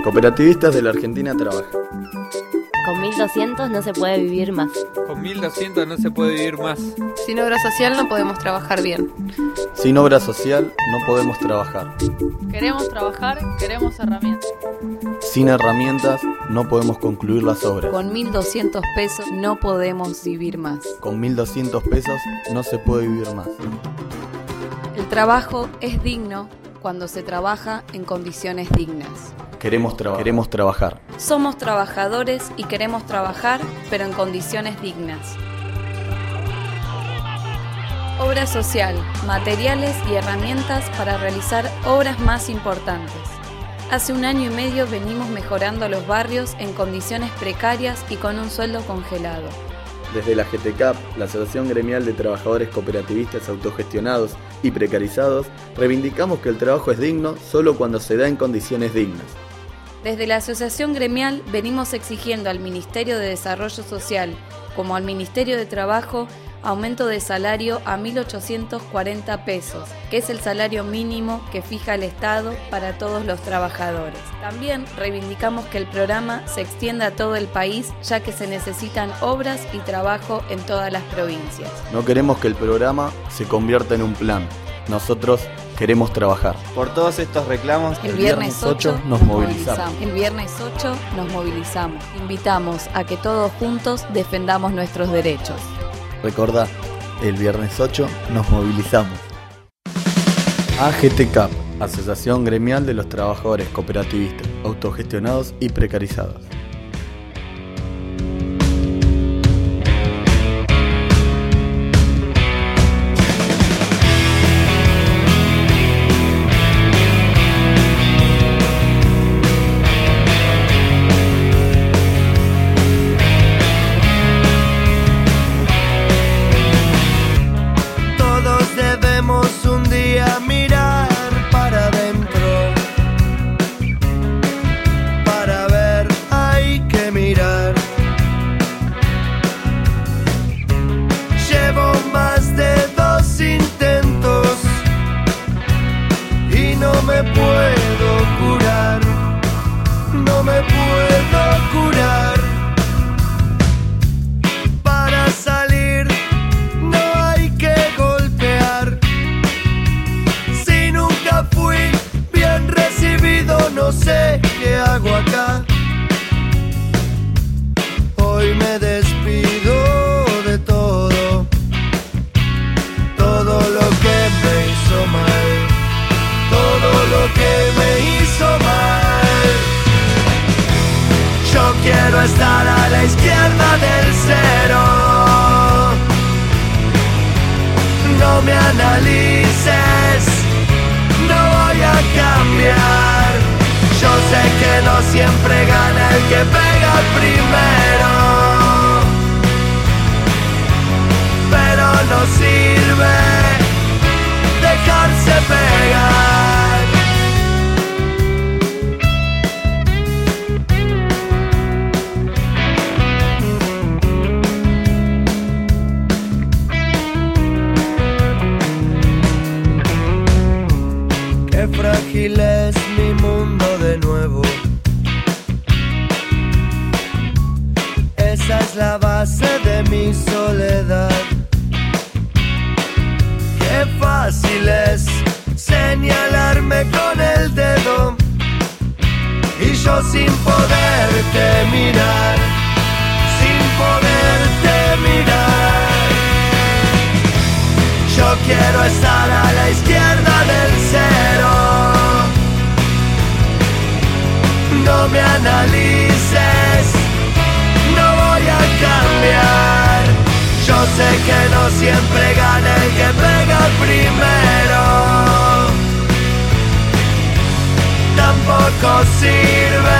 Cooperativistas de la Argentina trabajan. Con 1.200 no se puede vivir más. Con 1.200 no se puede vivir más. Sin obra social no podemos trabajar bien. Sin obra social no podemos trabajar. Queremos trabajar, queremos herramientas. Sin herramientas no podemos concluir las obras. Con 1.200 pesos no podemos vivir más. Con 1.200 pesos no se puede vivir más. El trabajo es digno cuando se trabaja en condiciones dignas. Queremos trabajar. Somos trabajadores y queremos trabajar, pero en condiciones dignas. Obra social, materiales y herramientas para realizar obras más importantes. Hace 1 año y medio venimos mejorando los barrios en condiciones precarias y con un sueldo congelado. Desde la GTCAP, la Asociación Gremial de Trabajadores Cooperativistas Autogestionados y Precarizados, reivindicamos que el trabajo es digno solo cuando se da en condiciones dignas. Desde la Asociación Gremial venimos exigiendo al Ministerio de Desarrollo Social, como al Ministerio de Trabajo, aumento de salario a 1.840 pesos, que es el salario mínimo que fija el Estado para todos los trabajadores. También reivindicamos que el programa se extienda a todo el país, ya que se necesitan obras y trabajo en todas las provincias. No queremos que el programa se convierta en un plan. Nosotros queremos trabajar. Por todos estos reclamos, el viernes 8 nos movilizamos. El viernes 8 nos movilizamos. Invitamos a que todos juntos defendamos nuestros derechos. Recordá, el viernes 8 nos movilizamos. AGTCAP, Asociación Gremial de los Trabajadores Cooperativistas, Autogestionados y Precarizados. Un día mirar para adentro, para ver hay que mirar. Llevo más de 2 intentos y no me puedo curar, no me puedo curar. Para salir no hay que golpear. Fui bien recibido, no sé qué hago acá. Hoy me despido de todo, todo lo que me hizo mal, todo lo que me hizo mal. Yo quiero estar a la izquierda del cero. No me analices, no voy a cambiar. Yo sé que no siempre gana el que pega primero, pero no sirve dejarse pegar. Qué frágil es mi mundo de nuevo. Esa es la base de mi soledad. Qué fácil es señalarme con el dedo y yo sin poderte mirar, sin poderte mirar. Yo quiero estar a la izquierda del cero. No me analices, no voy a cambiar. Yo sé que no siempre gana el que pega primero. Tampoco sirve